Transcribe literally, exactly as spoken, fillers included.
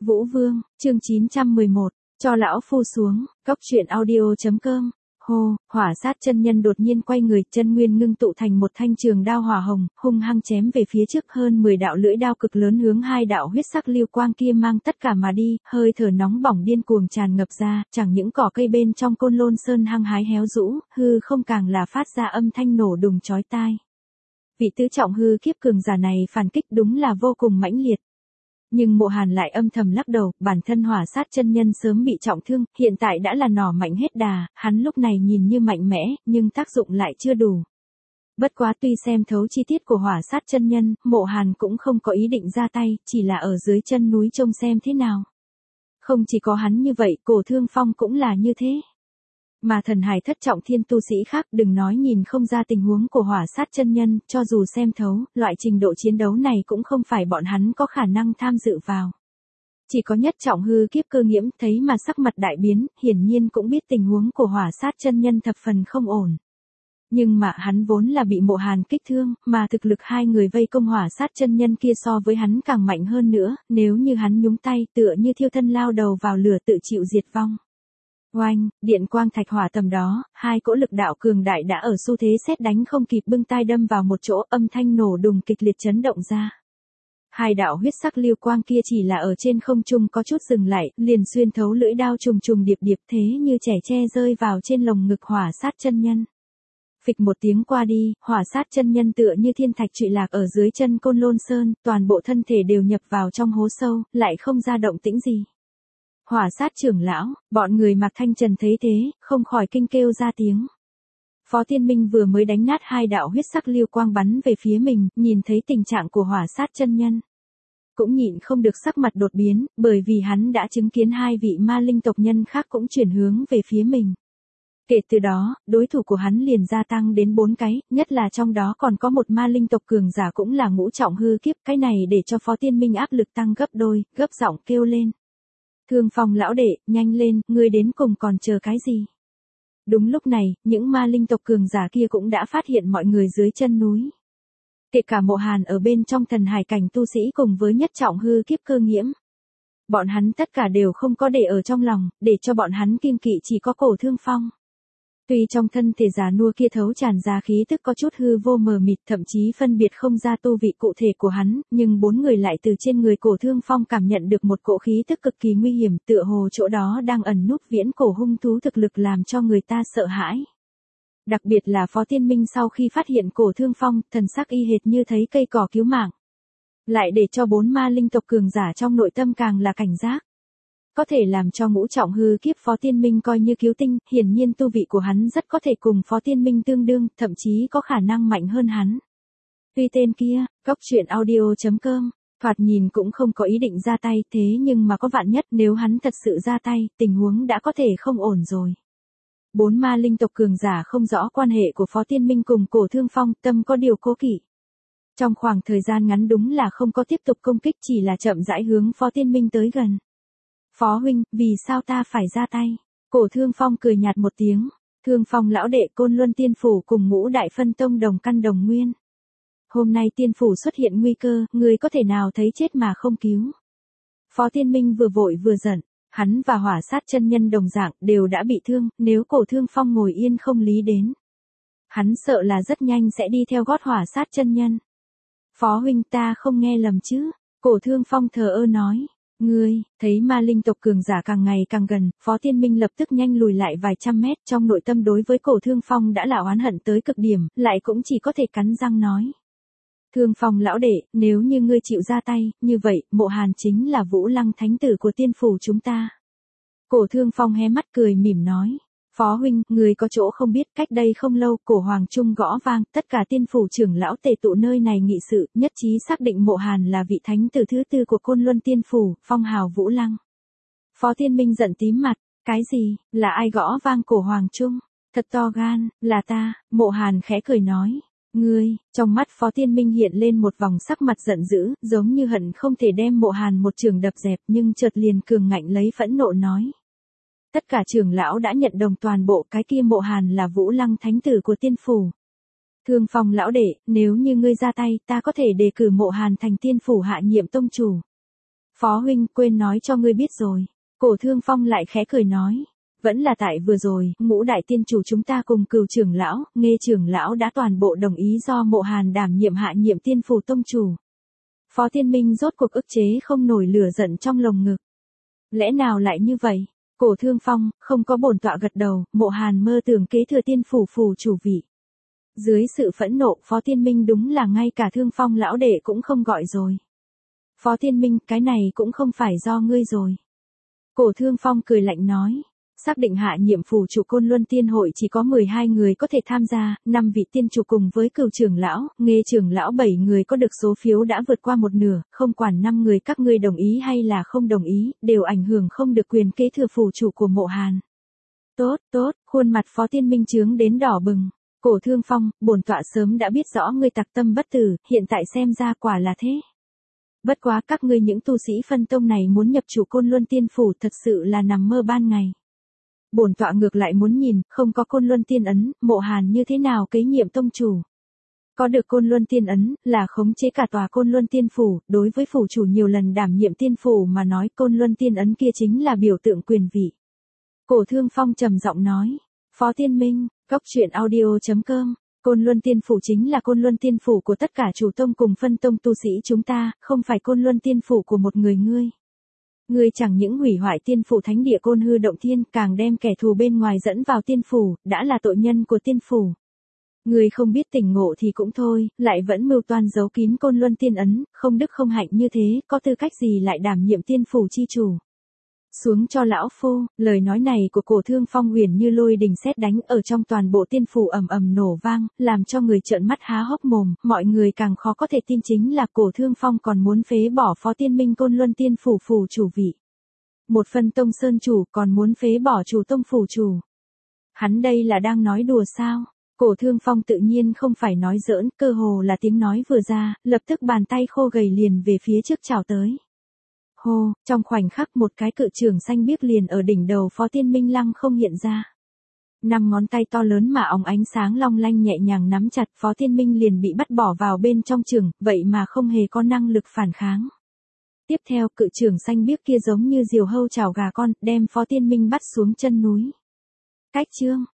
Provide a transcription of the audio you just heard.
Vũ Vương, chương chín trăm mười một, cho lão phu xuống, cóc truyện audio.com. Hô, hỏa sát chân nhân đột nhiên quay người, chân nguyên ngưng tụ thành một thanh trường đao hỏa hồng, hung hăng chém về phía trước, hơn mười đạo lưỡi đao cực lớn hướng hai đạo huyết sắc lưu quang kia mang tất cả mà đi, hơi thở nóng bỏng điên cuồng tràn ngập ra, chẳng những cỏ cây bên trong Côn Lôn Sơn hăng hái héo rũ, hư không càng là phát ra âm thanh nổ đùng chói tai. Vị tứ trọng hư kiếp cường giả này phản kích đúng là vô cùng mãnh liệt. Nhưng Mộ Hàn lại âm thầm lắc đầu, bản thân hỏa sát chân nhân sớm bị trọng thương, hiện tại đã là nỏ mạnh hết đà, hắn lúc này nhìn như mạnh mẽ, nhưng tác dụng lại chưa đủ. Bất quá tuy xem thấu chi tiết của hỏa sát chân nhân, Mộ Hàn cũng không có ý định ra tay, chỉ là ở dưới chân núi trông xem thế nào. Không chỉ có hắn như vậy, Cổ Thương Phong cũng là như thế. Mà thần hải thất trọng thiên tu sĩ khác đừng nói nhìn không ra tình huống của hỏa sát chân nhân, cho dù xem thấu, loại trình độ chiến đấu này cũng không phải bọn hắn có khả năng tham dự vào. Chỉ có nhất trọng hư kiếp Cơ Nghiễm thấy mà sắc mặt đại biến, hiển nhiên cũng biết tình huống của hỏa sát chân nhân thập phần không ổn. Nhưng mà hắn vốn là bị Mộ Hàn kích thương, mà thực lực hai người vây công hỏa sát chân nhân kia so với hắn càng mạnh hơn nữa, nếu như hắn nhúng tay tựa như thiêu thân lao đầu vào lửa tự chịu diệt vong. Oanh, điện quang thạch hỏa tầm đó, hai cỗ lực đạo cường đại đã ở xu thế sét đánh không kịp bưng tai đâm vào một chỗ, âm thanh nổ đùng kịch liệt chấn động ra. Hai đạo huyết sắc lưu quang kia chỉ là ở trên không trung có chút dừng lại, liền xuyên thấu lưỡi đao trùng trùng điệp điệp thế như trẻ tre rơi vào trên lồng ngực hỏa sát chân nhân. Phịch một tiếng qua đi, hỏa sát chân nhân tựa như thiên thạch trụy lạc ở dưới chân Côn Lôn Sơn, toàn bộ thân thể đều nhập vào trong hố sâu, lại không ra động tĩnh gì. Hỏa sát trưởng lão, bọn người Mạc Thanh Trần thấy thế, không khỏi kinh kêu ra tiếng. Phó Thiên Minh vừa mới đánh nát hai đạo huyết sắc lưu quang bắn về phía mình, nhìn thấy tình trạng của hỏa sát chân nhân. Cũng nhịn không được sắc mặt đột biến, bởi vì hắn đã chứng kiến hai vị ma linh tộc nhân khác cũng chuyển hướng về phía mình. Kể từ đó, đối thủ của hắn liền gia tăng đến bốn cái, nhất là trong đó còn có một ma linh tộc cường giả cũng là ngũ trọng hư kiếp, cái này để cho Phó Thiên Minh áp lực tăng gấp đôi, gấp giọng kêu lên. Thương Phong lão đệ, nhanh lên, ngươi đến cùng còn chờ cái gì? Đúng lúc này, những ma linh tộc cường giả kia cũng đã phát hiện mọi người dưới chân núi. Kể cả Mộ Hàn ở bên trong thần hải cảnh tu sĩ cùng với nhất trọng hư kiếp Cơ Nghiễm. Bọn hắn tất cả đều không có để ở trong lòng, để cho bọn hắn kiêng kỵ chỉ có Cổ Thương Phong. Tuy trong thân thể già nua kia thấu tràn ra khí tức có chút hư vô mờ mịt, thậm chí phân biệt không ra tu vị cụ thể của hắn, nhưng bốn người lại từ trên người Cổ Thương Phong cảm nhận được một cỗ khí tức cực kỳ nguy hiểm, tựa hồ chỗ đó đang ẩn núp viễn cổ hung thú thực lực làm cho người ta sợ hãi. Đặc biệt là Phó Thiên Minh sau khi phát hiện Cổ Thương Phong, thần sắc y hệt như thấy cây cỏ cứu mạng. Lại để cho bốn ma linh tộc cường giả trong nội tâm càng là cảnh giác. Có thể làm cho ngũ trọng hư kiếp Phó Thiên Minh coi như cứu tinh, hiển nhiên tu vị của hắn rất có thể cùng Phó Thiên Minh tương đương, thậm chí có khả năng mạnh hơn hắn. Tuy tên kia, cóc truyện audio.com, thoạt nhìn cũng không có ý định ra tay, thế nhưng mà có vạn nhất nếu hắn thật sự ra tay, tình huống đã có thể không ổn rồi. Bốn ma linh tộc cường giả không rõ quan hệ của Phó Thiên Minh cùng Cổ Thương Phong, tâm có điều cố kỵ. Trong khoảng thời gian ngắn đúng là không có tiếp tục công kích, chỉ là chậm rãi hướng Phó Thiên Minh tới gần. Phó huynh, vì sao ta phải ra tay? Cổ Thương Phong cười nhạt một tiếng. Thương Phong lão đệ, Côn Luân Tiên Phủ cùng Ngũ Đại Phân Tông đồng căn đồng nguyên. Hôm nay Tiên Phủ xuất hiện nguy cơ, người có thể nào thấy chết mà không cứu? Phó Thiên Minh vừa vội vừa giận, hắn và hỏa sát chân nhân đồng dạng đều đã bị thương, nếu Cổ Thương Phong ngồi yên không lý đến. Hắn sợ là rất nhanh sẽ đi theo gót hỏa sát chân nhân. Phó huynh, ta không nghe lầm chứ? Cổ Thương Phong thờ ơ nói. Ngươi, thấy ma linh tộc cường giả càng ngày càng gần, Phó Thiên Minh lập tức nhanh lùi lại vài trăm mét, trong nội tâm đối với Cổ Thương Phong đã là oán hận tới cực điểm, lại cũng chỉ có thể cắn răng nói. Thương Phong lão đệ, nếu như ngươi chịu ra tay, như vậy, Mộ Hàn chính là Vũ Lăng thánh tử của Tiên Phủ chúng ta. Cổ Thương Phong hé mắt cười mỉm nói. Phó huynh, người có chỗ không biết, cách đây không lâu, cổ hoàng trung gõ vang, tất cả Tiên Phủ trưởng lão tề tụ nơi này nghị sự, nhất trí xác định Mộ Hàn là vị thánh tử thứ tư của Côn Luân Tiên Phủ, phong hào Vũ Lăng. Phó Thiên Minh giận tím mặt, cái gì, là ai gõ vang cổ hoàng trung? Thật to gan, là ta. Mộ Hàn khẽ cười nói. Ngươi, trong mắt Phó Thiên Minh hiện lên một vòng sắc mặt giận dữ, giống như hận không thể đem Mộ Hàn một trường đập dẹp, nhưng chợt liền cường ngạnh lấy phẫn nộ nói. Tất cả trưởng lão đã nhận đồng toàn bộ, cái kia Mộ Hàn là Vũ Lăng thánh tử của Tiên Phủ. Thương Phong lão đệ, nếu như ngươi ra tay, ta có thể đề cử Mộ Hàn thành Tiên Phủ hạ nhiệm tông chủ. Phó huynh, quên nói cho ngươi biết rồi. Cổ Thương Phong lại khẽ cười nói. Vẫn là tại vừa rồi, Ngũ đại tiên chủ chúng ta cùng Cửu trưởng lão, Nghê trưởng lão đã toàn bộ đồng ý do Mộ Hàn đảm nhiệm hạ nhiệm Tiên Phủ tông chủ. Phó Thiên Minh rốt cuộc ức chế không nổi lửa giận trong lồng ngực. Lẽ nào lại như vậy? Cổ Thương Phong, không có bổn tọa gật đầu, Mộ Hàn mơ tưởng kế thừa Tiên Phủ phủ chủ vị. Dưới sự phẫn nộ, Phó Thiên Minh đúng là ngay cả Thương Phong lão đệ cũng không gọi rồi. Phó Thiên Minh, cái này cũng không phải do ngươi rồi. Cổ Thương Phong cười lạnh nói. Xác định hạ nhiệm phủ chủ Côn Luân Tiên hội chỉ có mười hai người có thể tham gia, năm vị tiên chủ cùng với Cửu trưởng lão, Nghê trưởng lão bảy người có được số phiếu đã vượt qua một nửa, không quản năm người các ngươi đồng ý hay là không đồng ý, đều ảnh hưởng không được quyền kế thừa phủ chủ của Mộ Hàn. Tốt, tốt, khuôn mặt Phó Thiên Minh chướng đến đỏ bừng. Cổ Thương Phong, bổn tọa sớm đã biết rõ ngươi tặc tâm bất tử, hiện tại xem ra quả là thế. Bất quá các ngươi những tu sĩ phân tông này muốn nhập chủ Côn Luân Tiên phủ thật sự là nằm mơ ban ngày. Bổn tọa ngược lại muốn nhìn, không có Côn Luân Tiên ấn, Mộ Hàn như thế nào kế nhiệm tông chủ. Có được Côn Luân Tiên ấn, là khống chế cả tòa Côn Luân Tiên phủ, đối với phủ chủ nhiều lần đảm nhiệm tiên phủ mà nói Côn Luân Tiên ấn kia chính là biểu tượng quyền vị. Cổ Thương Phong trầm giọng nói. Phó Thiên Minh, Cốc Truyện Audio chấm com. Côn Luân Tiên phủ chính là Côn Luân Tiên phủ của tất cả chủ tông cùng phân tông tu sĩ chúng ta, không phải Côn Luân Tiên phủ của một người ngươi. Ngươi chẳng những hủy hoại tiên phủ thánh địa Côn Hư Động Thiên, càng đem kẻ thù bên ngoài dẫn vào tiên phủ, đã là tội nhân của tiên phủ. Ngươi không biết tỉnh ngộ thì cũng thôi, lại vẫn mưu toan giấu kín Côn Luân Tiên ấn, không đức không hạnh như thế, có tư cách gì lại đảm nhiệm tiên phủ chi chủ. Xuống cho lão phu, lời nói này của Cổ Thương Phong huyền như lôi đình sét đánh ở trong toàn bộ tiên phủ ầm ầm nổ vang, làm cho người trợn mắt há hốc mồm, mọi người càng khó có thể tin chính là Cổ Thương Phong còn muốn phế bỏ Phó Thiên Minh Côn Luân Tiên phủ phủ chủ vị. Một phân tông sơn chủ còn muốn phế bỏ chủ tông phủ chủ. Hắn đây là đang nói đùa sao? Cổ Thương Phong tự nhiên không phải nói giỡn, cơ hồ là tiếng nói vừa ra, lập tức bàn tay khô gầy liền về phía trước chào tới. Hô, trong khoảnh khắc một cái cự trường xanh biếc liền ở đỉnh đầu Phó Thiên Minh lăng không hiện ra. Năm ngón tay to lớn mà óng ánh sáng long lanh nhẹ nhàng nắm chặt Phó Thiên Minh liền bị bắt bỏ vào bên trong trường, vậy mà không hề có năng lực phản kháng. Tiếp theo cự trường xanh biếc kia giống như diều hâu chảo gà con, đem Phó Thiên Minh bắt xuống chân núi. Cách chương